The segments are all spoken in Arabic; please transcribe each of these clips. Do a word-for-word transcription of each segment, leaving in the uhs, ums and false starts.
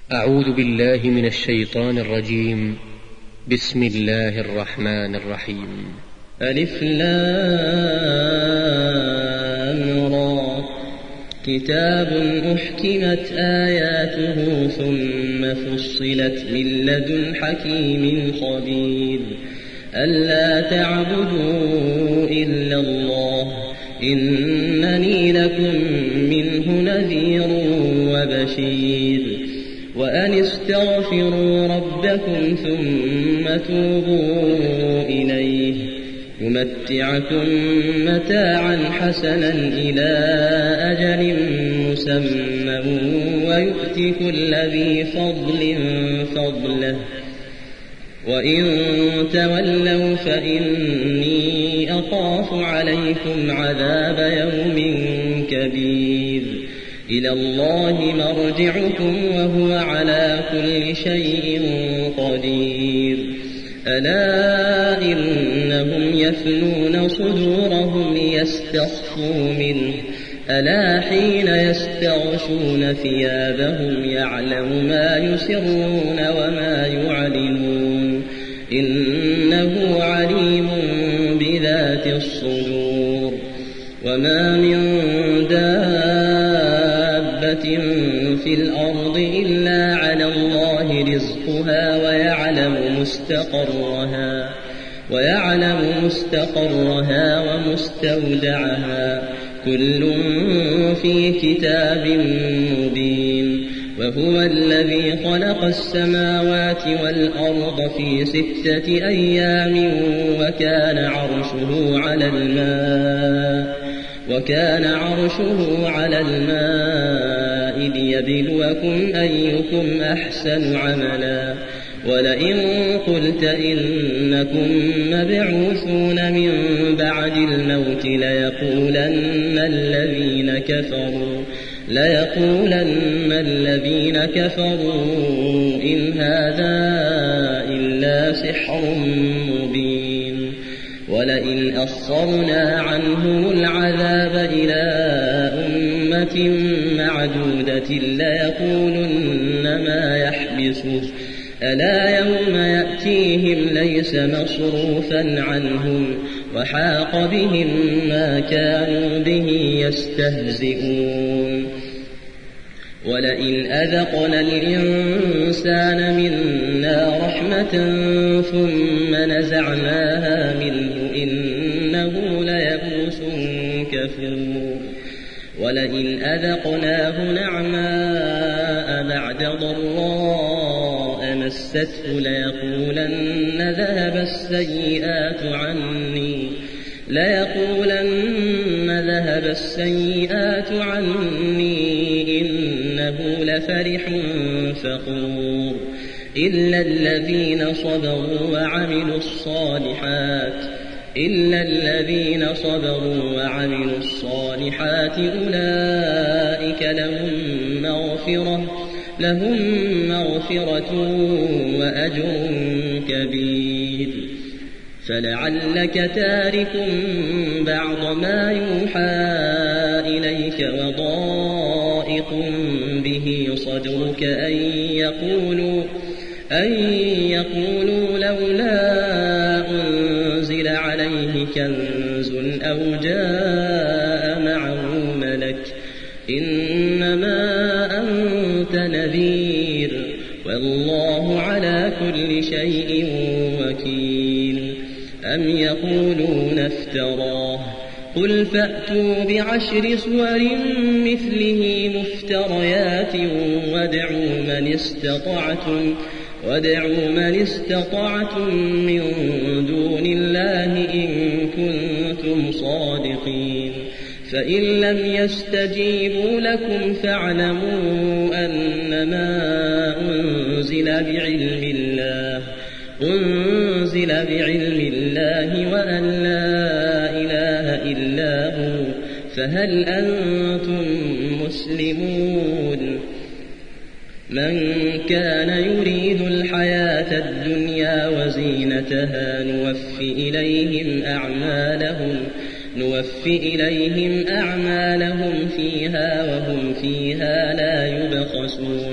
أعوذ بالله من الشيطان الرجيم. بسم الله الرحمن الرحيم. ألف لام را كتاب أحكمت آياته ثم فصلت من لدن حكيم خبير ألا تعبدوا إلا الله إنني لكم منه نذير وبشير وأن استغفروا ربكم ثم توبوا إليه يمتعكم متاعا حسنا إلى أجل مسمى ويؤتي كل ذي فضل فضله وإن تولوا فإني أخاف عليكم عذاب يوم كبير إلى الله مرجعكم وهو على كل شيء قدير ألا إنهم يثنون صدورهم ليستخفوا منه ألا حين يستغشون ثيابهم يعلم ما يسرون وما يعلنون إنه عليم بذات الصدور وما من دابة في الأرض إلا على الله رزقها ويعلم مستقرها ويعلم مستقرها ومستودعها كل في كتاب مبين وهو الذي خلق السماوات والأرض في ستة أيام وكان عرشه على الماء وكان عرشه على الماء ليبلوكم أيكم أحسن عملا ولئن قلت إنكم مبعوثون من بعد الموت ليقولن الذين كفروا ليقولن الذين كفروا إن هذا إلا سحر مبين ولئن أخرنا عنهم العذاب إلى أمة معدودة ليقولن ما يحبسه ألا يوم يأتيهم ليس مصروفا عنهم وحاق بهم ما كانوا به يستهزئون ولئن أذقنا الإنسان منا رحمة ثم نزعناها منه إنه ليئوس كفور ولئن أذقناه نعماء بعد ضراء مسته ليقولن ذهب السيئات عني ليقولن ذهب السيئات عني إنه لفرح فخور إلا الذين صبروا وعملوا الصالحات إلا الذين صبروا وعملوا الصالحات أولئك لهم مغفرة لهم مغفرة وأجر كبير فلعلك تارك بعض ما يوحى إليك وضائق به صدرك أن يقولوا أن يقولوا لولا أنزل عليه كنز أو جاء معه ملك إنما أنت نذير والله على كل شيء وكيل أم يقولون افتراه قل فأتوا بعشر سور مثله مفتريات وادعوا من استطعتم وادعوا من استطعتم من دون الله إن كنتم صادقين فإن لم يستجيبوا لكم فاعلموا أنما أنزل بعلم الله أنزل بعلم الله وأن لا إله إلا هو فهل أنتم مسلمون من كان يريد الحياة الدنيا وزينتها نوفي إليهم أعمالهم نوفي إليهم أعمالهم فيها وهم فيها لا يبخسون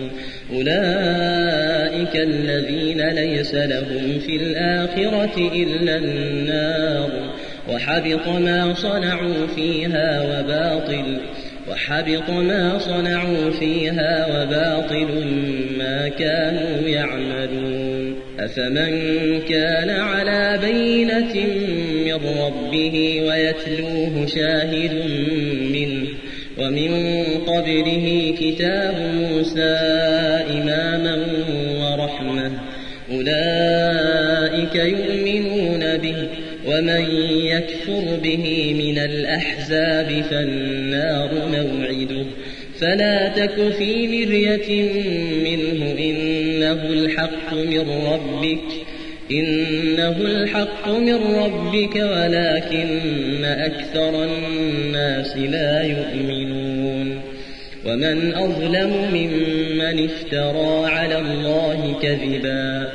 أولئك الذين ليس لهم في الآخرة إلا النار وحبط ما صنعوا فيها وباطل وحبط ما صنعوا فيها وباطل ما كانوا يعملون. أفمن كان على بينة من ربه ويتلوه شاهد منه ومن قبله كتاب موسى إماما ورحمة أولئك يؤمنون به ومن يكفر به من الأحزاب فالنار موعده فلا تك في مرية منه إنه الحق من ربك إنه الحق من ربك ولكن أكثر الناس لا يؤمنون. ومن أظلم ممن افترى على الله كذبا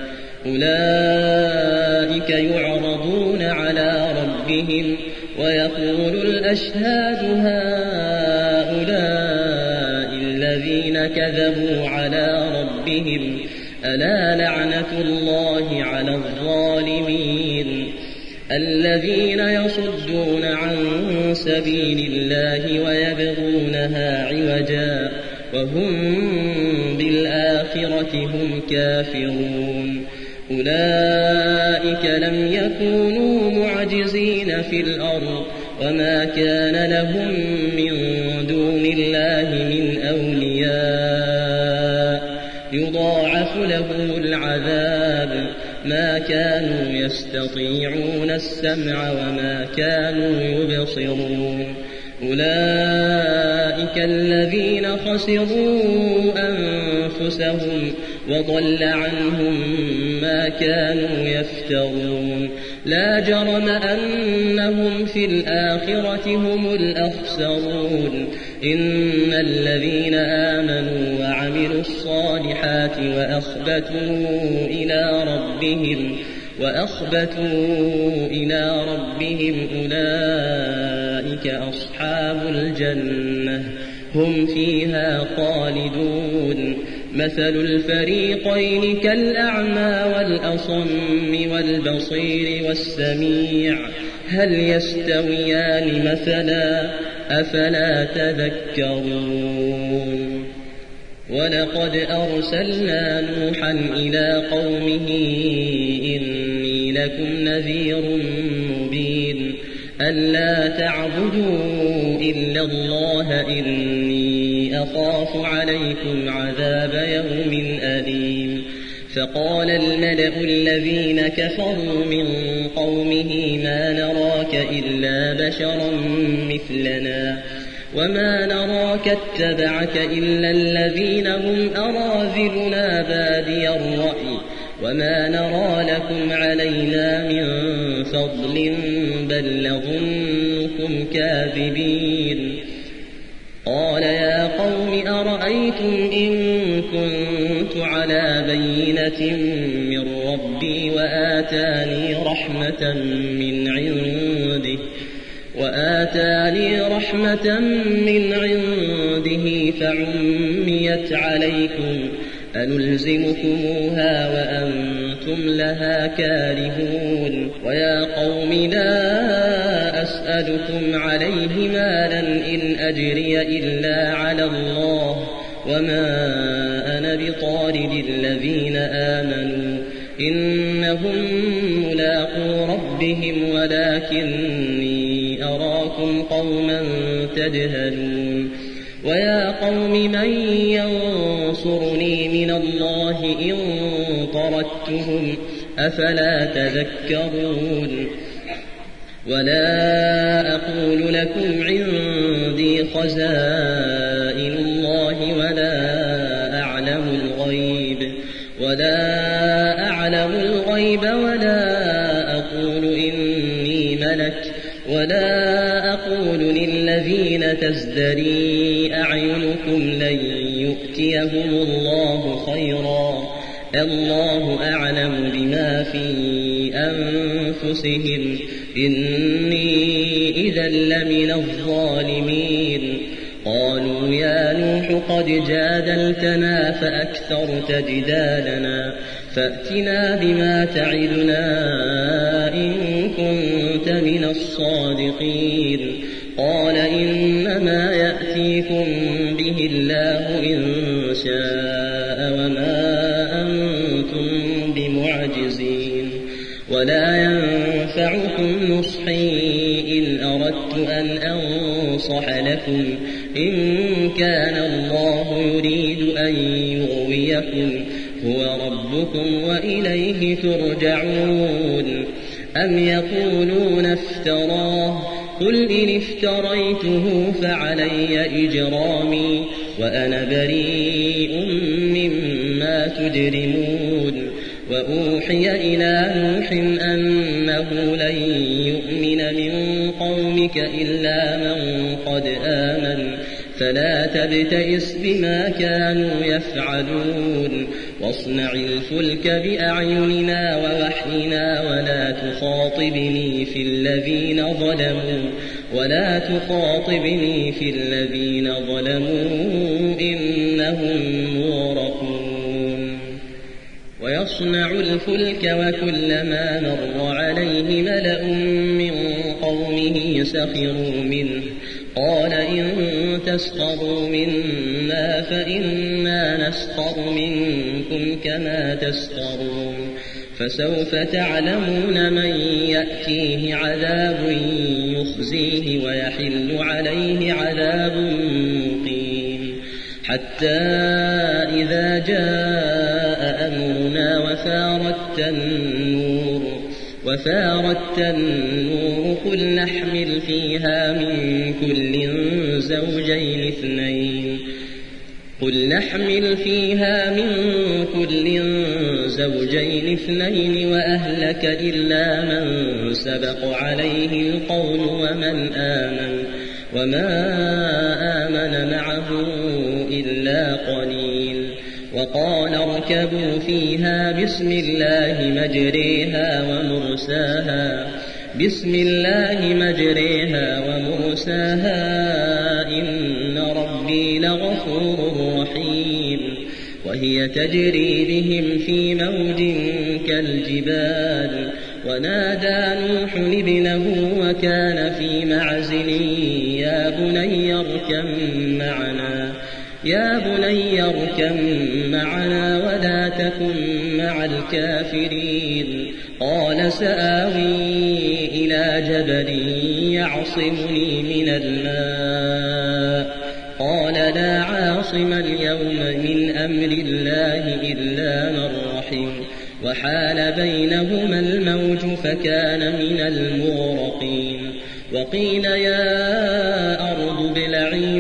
أولئك يعرضون على ربهم ويقول الأشهاد هؤلاء الذين كذبوا على ربهم ألا لعنة الله على الظالمين الذين يصدون عن سبيل الله ويبغونها عوجا وهم بالآخرة هم كافرون. أولئك لم يكونوا معجزين في الأرض وما كان لهم من دون الله من أولياء يضاعف لهم العذاب ما كانوا يستطيعون السمع وما كانوا يبصرون. أولئك الذين خسروا أنفسهم وضل عنهم ما كانوا يفترون. لا جرم أنهم في الآخرة هم الأخسرون. إن الذين آمنوا وعملوا الصالحات وأخبتوا إلى ربهم وأخبتوا إلى ربهم أولئك أصحاب الجنة هم فيها خالدون. مثل الفريقين كالأعمى والأصم والبصير والسميع هل يستويان مثلا أفلا تذكرون. ولقد أرسلنا نوحا إلى قومه إني لكم نذير مبين ألا تعبدوا إلا الله إني أخاف عليكم عذاب يوم أليم. فقال الملأ الذين كفروا من قومه ما نراك إلا بشرا مثلنا وما نراك اتبعك إلا الذين هم أراذلنا بادي الرأي وما نرى لكم علينا من فضل بل نظنكم كاذبين. قال يا قوم أرأيتم إن كنت على بينة من ربي وآتاني رحمة من عنده وآتاني رحمة من عنده فعميت عليكم أنلزمكموها وأنتم لها كارهون. ويا قوم لا أسألكم عليه مالا إن أجري إلا على الله وما أنا بطارد الذين آمنوا إنهم ملاقو ربهم ولكني أراكم قوما تجهلون. ويا قوم من ينصرني من الله إن طردتهم أفلا تذكرون. ولا أقول لكم عندي خزائن الله ولا أعلم الغيب ولا أعلم الغيب ولا أقول إني ملك ولا أقول للذين تزدري أعينكم لن يؤتيهم الله خيرا الله أعلم بما في أنفسهم إني إذا لمن الظالمين. قالوا يا نوح قد جادلتنا فأكثرت جدالنا فأتنا بما تعدنا إن كنت من الصادقين قال إنما يأتيكم به الله إن شاء وما أنتم بمعجزين ولا ينفعكم نصحي إن أردت أن أنصح لكم إن كان الله يريد أن يغويكم هو ربكم وإليه ترجعون أم يقولون افتراه قل إن افتريته فعلي إجرامي وأنا بريء مما تجرمون وأوحي إلى نوح أنه لن يؤمن من قومك إلا من قد آمن فلا تبتئس بما كانوا يفعلون واصنع الفلك بأعيننا ووحينا ولا تخاطبني في الذين ظلموا ولا تخاطبني في الذين ظلموا إنهم مغرقون ويصنع الفلك وكلما مر عليه ملأ من قومه سخروا منه قال إن تسخروا منا فإنا نسخر منكم كما تسخرون فسوف تعلمون من يأتيه عذاب يخزيه ويحل عليه عذاب مقيم حتى إذا جاء أمرنا وفارت النور وفارت النور قل نحمل فيها من كل زوجين اثنين قل نحمل فيها من كل زوجين اثنين وأهلك إلا من سبق عليه القول ومن آمن وما آمن معه إلا قليل وقال اركبوا فيها بسم الله مجريها ومرساها بسم الله مجريها ومرساها إن ربي لغفور رحيم وهي تجري بهم في موج كالجبال ونادى نوح ابنه وكان في معزل يا بني اركب معنا يا بني اركب معنا ولا تكن مع الكافرين قال سآوي إلى جبل يعصمني من الماء قال لا عاصم اليوم من أمر الله إلا من رحم وحال بينهما الموج فكان من المغرقين وقيل يا أرض ابلعي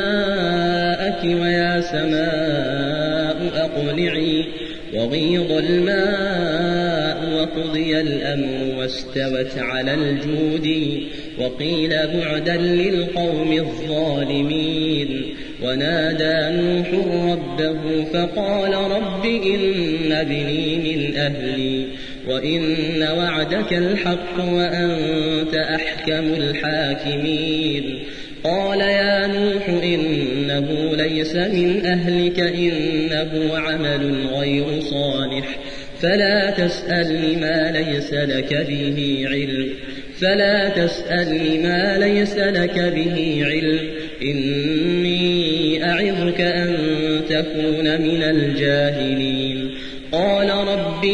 ماءك ويا سماء أقلعي وغيض الماء وقضي الأمر واستوت على الجود وقيل بعدا للقوم الظالمين ونادى نوح ربه فقال رب إن ابني من أهلي وإن وعدك الحق وأنت أحكم الحاكمين قال يا نوح إنه ليس من أهلك إنه عمل غير صالح فلا تسألني ما ليس لك به علم فلا تسألني ما ليس لك به علم إني أعظك أن تكون من الجاهلين قال رب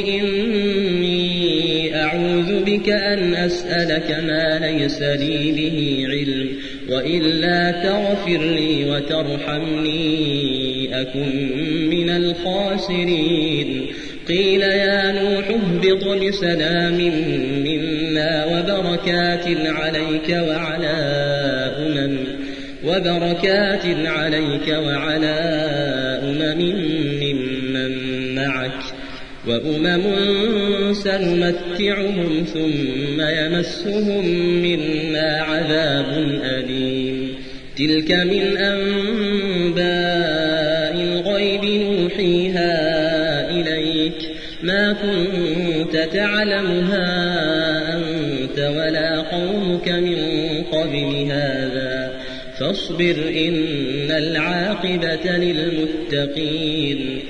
إني أعوذ بك أن أسألك ما ليس لي به علم وإلا تغفر لي وترحمني أكن من الخاسرين قيل يا نوح اهبط بسلام منا وبركات عليك وعلى أمم وبركات عليك وعلى أمم ممن معك وأمم سنمتعهم ثم يمسهم منا عذاب أليم تلك من أنباء الغيب نوحيها إليك ما كنت تعلمها أنت ولا قومك من قبل هذا فاصبر إن العاقبة للمتقين.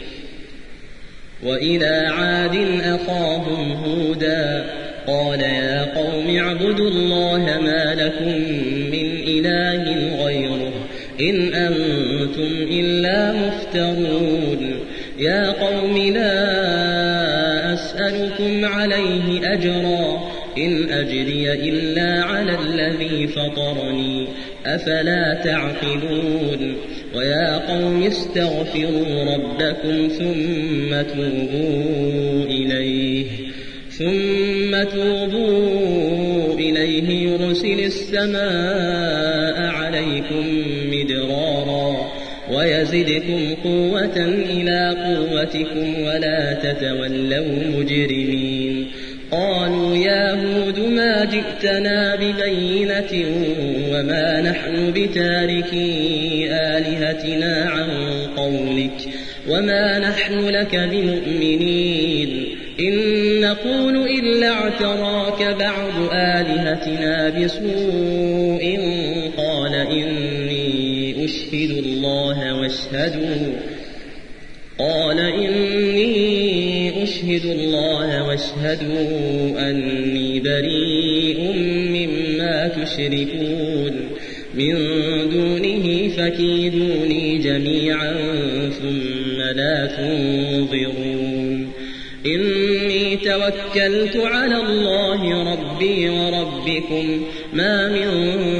وإلى عاد أخاهم هودا قال يا قوم اعبدوا الله ما لكم من إله غيره إن أنتم إلا مفترون. يا قوم لا أسألكم عليه أجرا إن أجري إلا على الذي فطرني أفلا تعقلون. ويا قوم استغفروا ربكم ثم توبوا إليه ثم توبوا إليه يرسل السماء عليكم مدرارا ويزدكم قوة إلى قوتكم ولا تتولوا مجرمين. قالوا يا هود ما جئتنا ببينة وما نحن بتاركي آلهتنا عن قولك وما نحن لك بمؤمنين إن نقول إلا اعتراك بعض آلهتنا بسوء قال إني أشهد الله واشهدوا قال إني أشهد الله واشهدوا أني بريء مما تشركون من دونه فكيدوني جميعا ثم لا تنظرون. إني توكلت على الله ربي وربكم ما من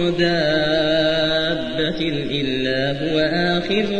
دابة إلا هو آخذ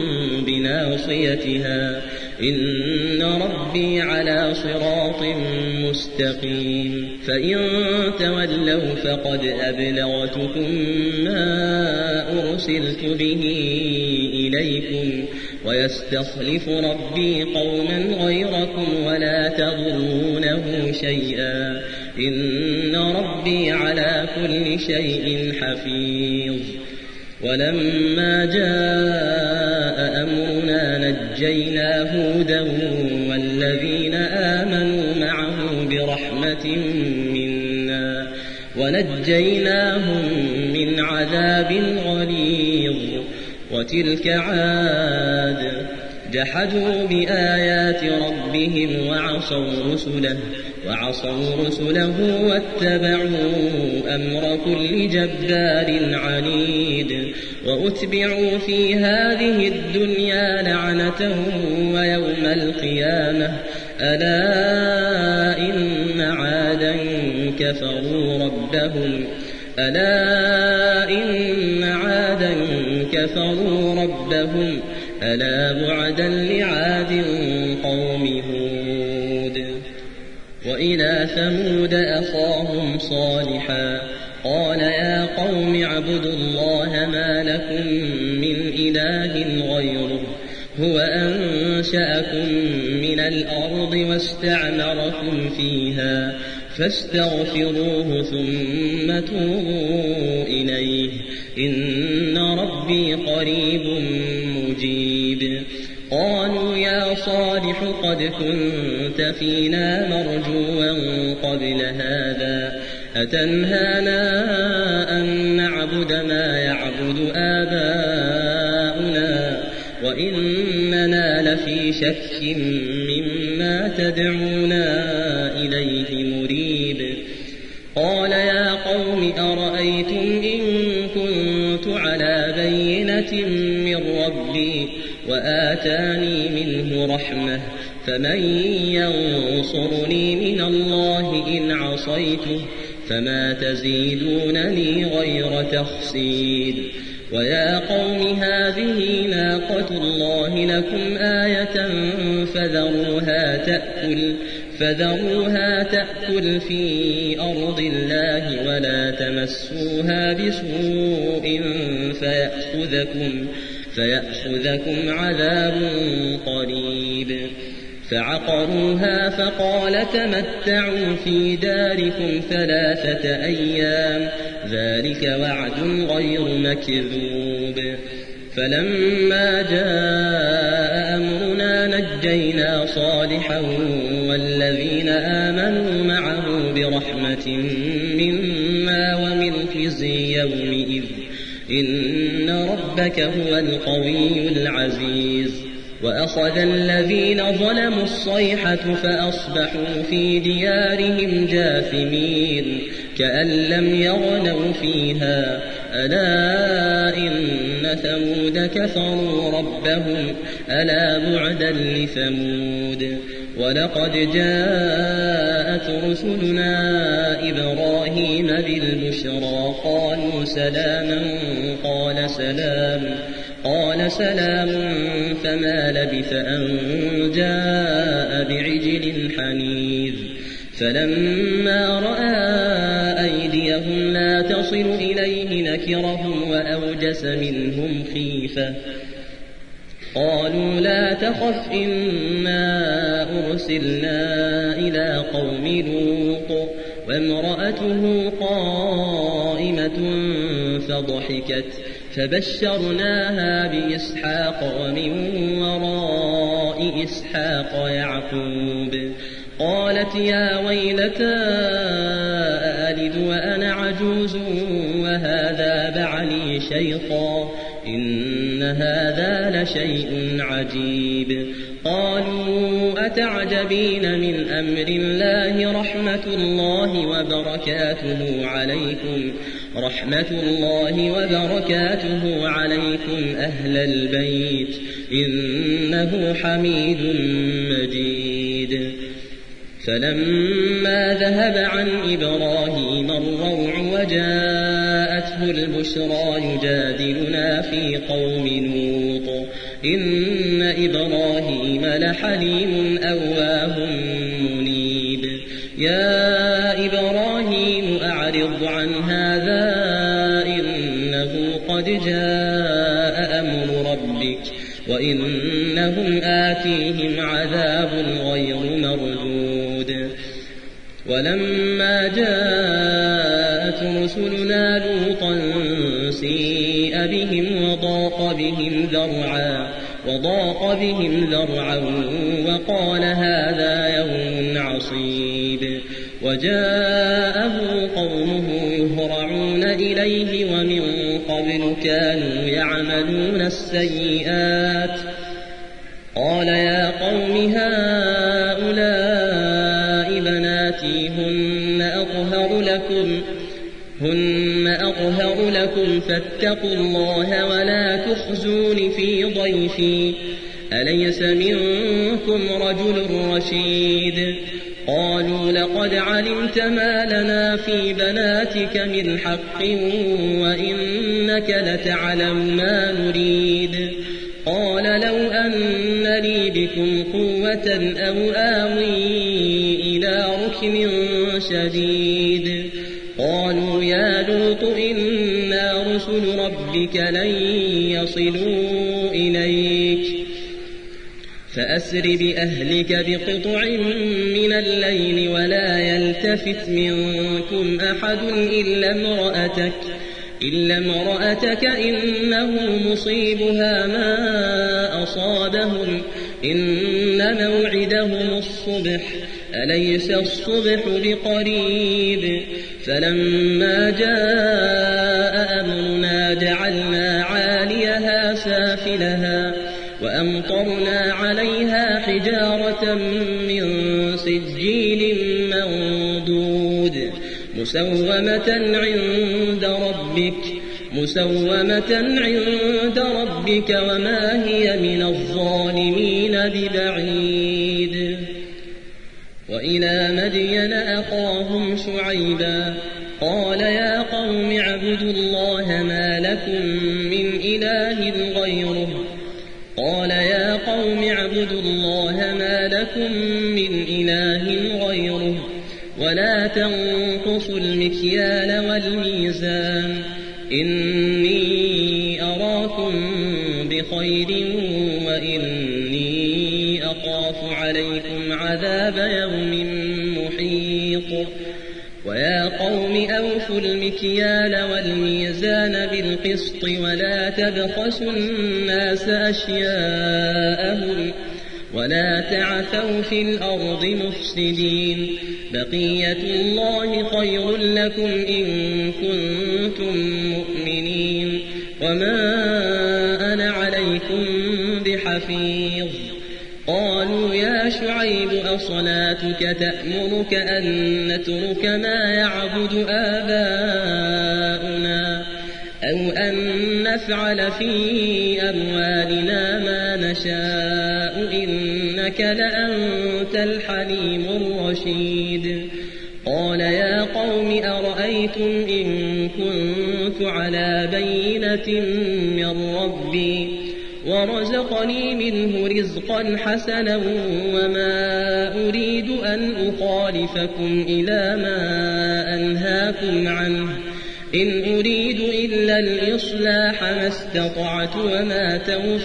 بناصيتها إن ربي على صراط مستقيم. فإن تولوا فقد أبلغتكم ما أرسلت به إليكم ويستخلف ربي قوما غيركم ولا تضرونه شيئا إن ربي على كل شيء حفيظ. ولما جاء أمرنا نجينا هودا والذين آمنوا معه برحمة منا ونجيناهم من عذاب غليظ. وتلك عاد جحدوا بآيات ربهم وعصوا رسله وعصوا رسله واتبعوا أمر كل جبار عنيد. وأتبعوا في هذه الدنيا لعنة ويوم القيامة ألا إن عادا كفروا ربهم ألا إن عادا كفروا ربهم ألا بعدا لعاد قوم هود. وإلى ثمود أخاهم صالحا قال يا قوم اعبدوا الله ما لكم من إله غيره هو أنشأكم من الأرض واستعمركم فيها فاستغفروه ثم توبوا إليه إن ربي قريب مجيب. قالوا يا صالح قد كنت فينا مرجوا قبل هذا أتنهانا أن نعبد ما يعبد آباؤنا وإننا لفي شك مما تدعونا إليه مريب. قال يا قوم أرأيتم إن كنت على بينة من ربي وآتاني منه رحمة فمن ينصرني من الله إن عصيته فما تزيدونني غير تخسير. ويا قوم هذه ناقة الله لكم آية فذروها تأكل فذروها تأكل في أرض الله ولا تمسوها بسوء فيأخذكم فيأخذكم عذاب قريب. فعقروها فقال تمتعوا في داركم ثلاثة أيام ذلك وعد غير مكذوب. فلما جاء أمرنا نجينا صالحا والذين آمنوا معه برحمة منا ومن خزي يومئذ إن ربك هو القوي العزيز وأخذ الذين ظلموا الصيحة فأصبحوا في ديارهم جاثمين كأن لم يغنوا فيها ألا إن ثمود كفروا ربهم ألا بعدا لثمود ولقد جاءت رسلنا إبراهيم بالبشرى قالوا سلاما قال سلام قال سلام فما لبث أن جاء بعجل حنيذ فلما رأى أيديهم لا تصل إليه نكرهم وأوجس منهم خيفة قالوا لا تخف إنا أرسلنا إلى قوم لوط وامرأته قائمة فضحكت فبشرناها بإسحاق ومن وراء إسحاق يعقوب قالت يا ويلتى أألد وأنا عجوز وهذا بعلي شيخا إن هذا لشيء عجيب قالوا أتعجبين من أمر الله رحمة الله وبركاته عليكم رحمة الله وبركاته عليكم أهل البيت إنه حميد مجيد فلما ذهب عن إبراهيم الروع وجاءته البشرى يجادلنا في قوم لوط إن إبراهيم لحليم أواه منيب يا إبراهيم أعرض عن هذا إنه قد جاء أمر ربك وإنهم آتيهم عذاب غير مردود ولما جاءت رسلنا لوطا سيء بهم وضاق بهم ذرعا وضاق بهم ذرعا وقال هذا يوم عصيب وجاءه قومه يهرعون إليه ومن قبل كانوا يعملون السيئات قال يا قوم هؤلاء بناتي هن أطهر لكم هن أطهر لكم فاتقوا الله ولا تخزون في ضيفي أليس منكم رجل رشيد قالوا لقد علمت ما لنا في بناتك من حق وإنك لتعلم ما نريد قال لو أن لي بكم قوة أو آوي إلى ركن شديد قالوا يا لوط إنا رسل ربك لن يصلوا إليك فأسر بأهلك بقطع من الليل ولا يلتفت منكم أحد إلا امرأتك إلا امرأتك إنه مصيبها ما أصابهم إن موعدهم الصبح أليس الصبح بقريب فلما جاء أمرنا جعلنا عاليها سافلها وأمطرنا عليها حجارة من سجيل منضود مسومة عند ربك مسومة عند ربك وما هي من الظالمين ببعيد وإلى مدين أخاهم شعيبا قال يا قوم اعبدوا الله ما لكم من إله غيره قال يا قوم اعبدوا الله ما لكم من إله غيره ولا تنقصوا المكيال والميزان إني أراكم بخير وإني أخاف عليكم عذاب يوم محيط ويا قوم أوفوا المكيال والميزان بالقسط ولا تبخسوا الناس أشياءهم ولا تعثوا في الأرض مفسدين بقية الله خير لكم إن كنتم مؤمنين وما أنا عليكم بحفيظ. قالوا يا شعيب أصلاتك تأمرك أن نترك ما يعبد آباؤنا أو أن نفعل في أموالنا ما نشاء إنك لأنت الحليم الرشيد. قال يا قوم أرأيتم إن كنت على بينة من ربي ورزقني منه رزقا حسنا وما أريد أن أخالفكم إلى ما أنهاكم عنه إن أريد إلا الإصلاح ما استطعت وما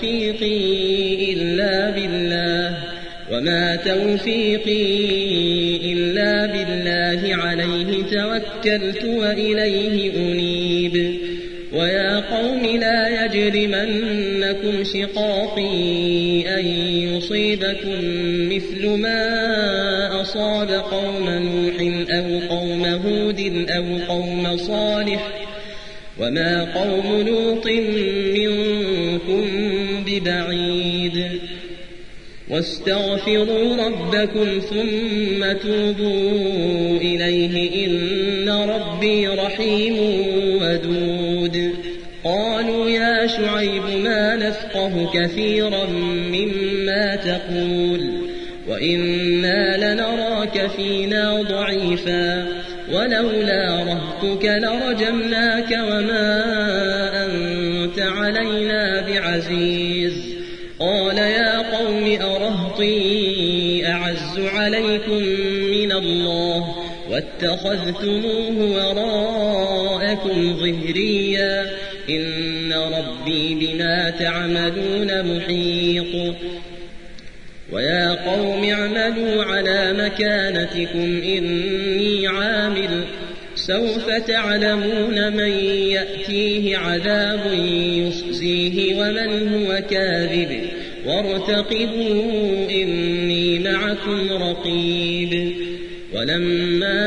توفيقي إلا بالله وما توفيقي إلا بالله عليه توكلت وإليه أنيب. ويا قوم لا يجرمنكم شقاقي أن يصيبكم مثل ما أصاب قوم نوح أو قوم هود أو قوم صالح وما قوم لوط منكم ببعيد. واستغفروا ربكم ثم توبوا إليه إن ربي رحيم ودود. قالوا يا شعيب ما نفقه كثيرا مما تقول وإنا لنراك فينا ضعيفا ولولا رهتك لرجمناك وما أنت علينا بعزيز. قال يا قوم أرهطي أعز عليكم من الله واتخذتموه وراءكم ظهريا إن ربي بما تعملون محيط. ويا قوم اعملوا على مكانتكم إني عامل سوف تعلمون من يأتيه عذاب يخزيه ومن هو كاذب وارتقبوا إني معكم رقيب. ولما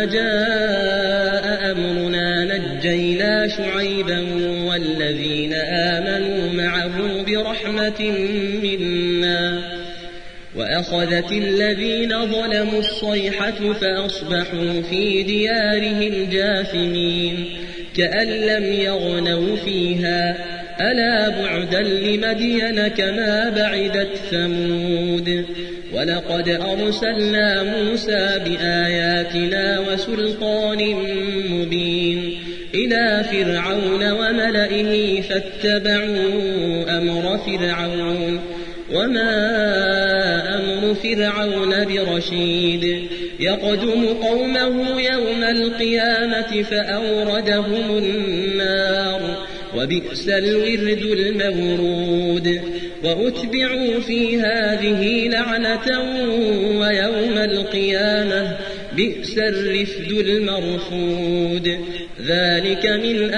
جاء أمرنا نجينا شعيبا والذين آمنوا معه برحمة منا وأخذت الذين ظلموا الصيحة فأصبحوا في ديارهم جاثمين كأن لم يغنوا فيها ألا بعدا لمدين كما بعدت ثمود. ولقد أرسلنا موسى بآياتنا وسلطان مبين إلى فرعون وملئه فاتبعوا أمر فرعون وما أمر فرعون برشيد. يقدم قومه يوم القيامة فأوردهم النار وبئس الورد المورود. وأتبعوا في هذه لعنة ويوم القيامة بئس الرفد المرفود. ذلك من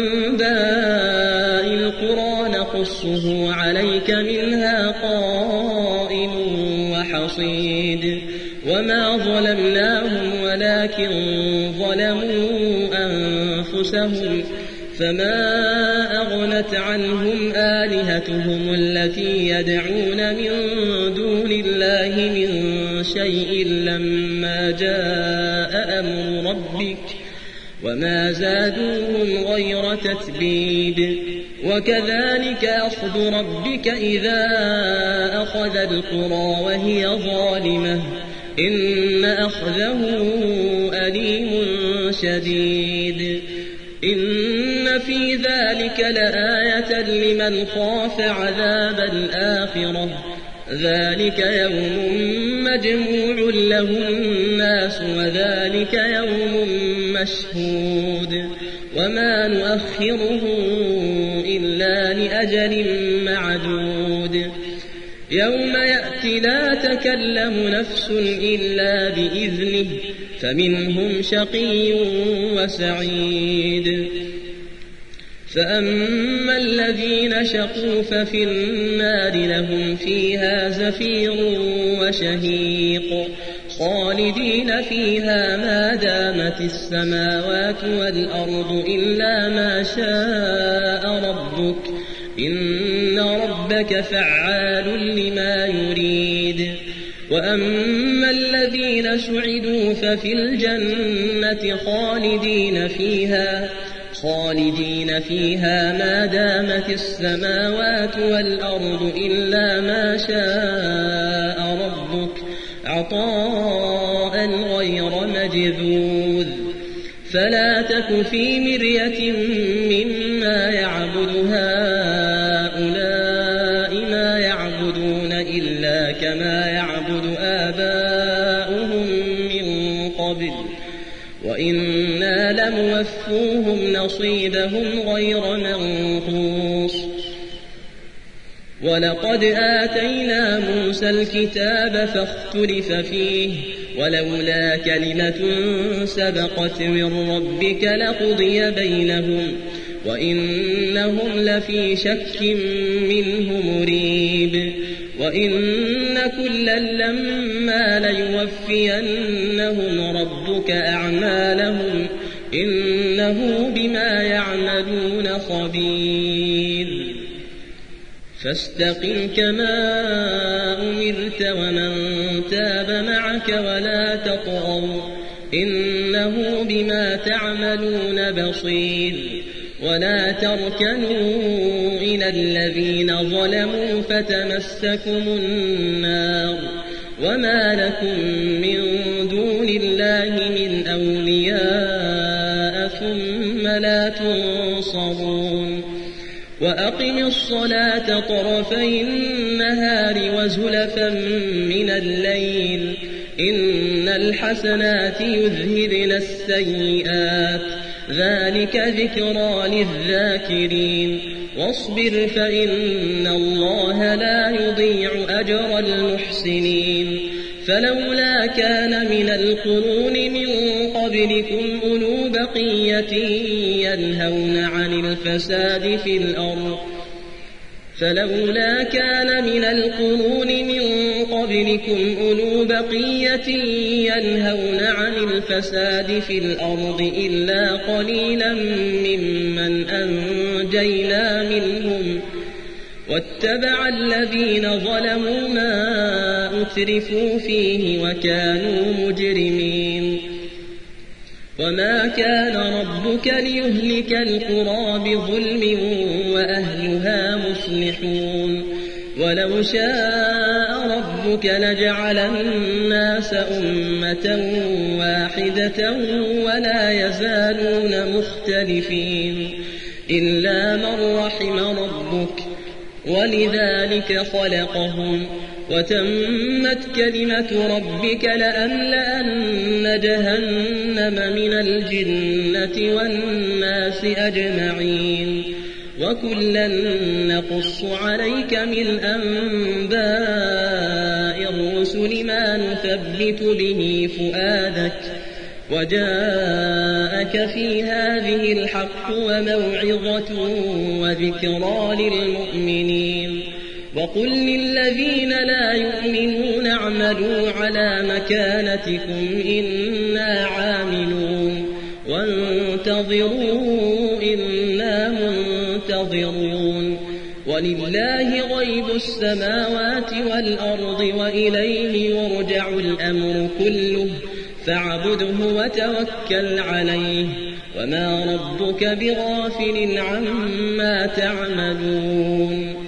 أنباء القرى نقصه عليك منها قائم وحصيد. وما ظلمناهم ولكن ظلموا أنفسهم فما أغنت عنهم آلهتهم التي يدعون من دون الله من شيء لما جاء أمر ربك وما زادوهم غير تتبيب. وكذلك أخذ ربك إذا أخذ القرى وهي ظالمة إن أخذه أليم شديد. إن في ذلك لآية لمن خاف عذاب الآخرة ذلك يوم مجموع له الناس وذلك يوم مشهود وما نؤخره إلا لأجل معدود. يوم يأتي لا تكلم نفس إلا بإذنه فمنهم شقي وسعيد. فأما الذين شقوا ففي النار لهم فيها زفير وشهيق خالدين فيها ما دامت السماوات والأرض إلا ما شاء ربك إن ربك فعال لما يريد وأما الذين سعدوا ففي الجنة خالدين فيها خالدين فيها ما دامت السماوات والأرض إلا ما شاء ربك عطاء غير مجذوذ فلا تك في مرية مما يعبد هؤلاء ما يعبدون إلا كما يعبد آباؤهم من قبل وإنا لموفوهم نصيبهم غير منقوص ولقد آتينا موسى الكتاب فاختلف فيه ولولا كلمة سبقت من ربك لقضي بينهم وإنهم لفي شك منه مريب وإن كلا لما ليوفينهم ربك أعمالهم إنه بما يعملون خبير فاستقم كما أمرت ومن تاب معك ولا تطغوا إنه بما تعملون بصير ولا تركنوا إلى الذين ظلموا فتمسكم النار وما لكم من دون الله من أولياء ثم لا تنصرون وأقم الصلاة طرفي النهار وزلفا من الليل إن الحسنات يذهبن السيئات ذلك ذكرى للذاكرين واصبر فإن الله لا يضيع أجر المحسنين فلولا كان من القرون من قبلكم أولو بقية ينهون عن الفساد في الأرض فلولا كان من القرون من قبلكم أولو بقية ينهون عن الفساد في الأرض إلا قليلا ممن أنجينا منهم واتبع الذين ظلموا ما أترفوا فيه وكانوا مجرمين وما كان ربك ليهلك القرى بظلم وأهلها مصلحون ولو شاء ربك لجعل الناس أمة واحدة ولا يزالون مختلفين إلا من رحم ربك ولذلك خلقهم وتمت كلمة ربك لأملأن جهنم من الجنة والناس أجمعين وكلا نقص عليك من أنباء الرسل ما نثبت به فؤادك وجاءك في هذه الحق وموعظة وذكرى للمؤمنين وقل للذين لا يؤمنون اعملوا على مكانتكم إنا عاملون وانتظروا إنا منتظرون ولله غيب السماوات والأرض وإليه يرجع الأمر كله فاعبده وتوكل عليه وما ربك بغافل عما تعملون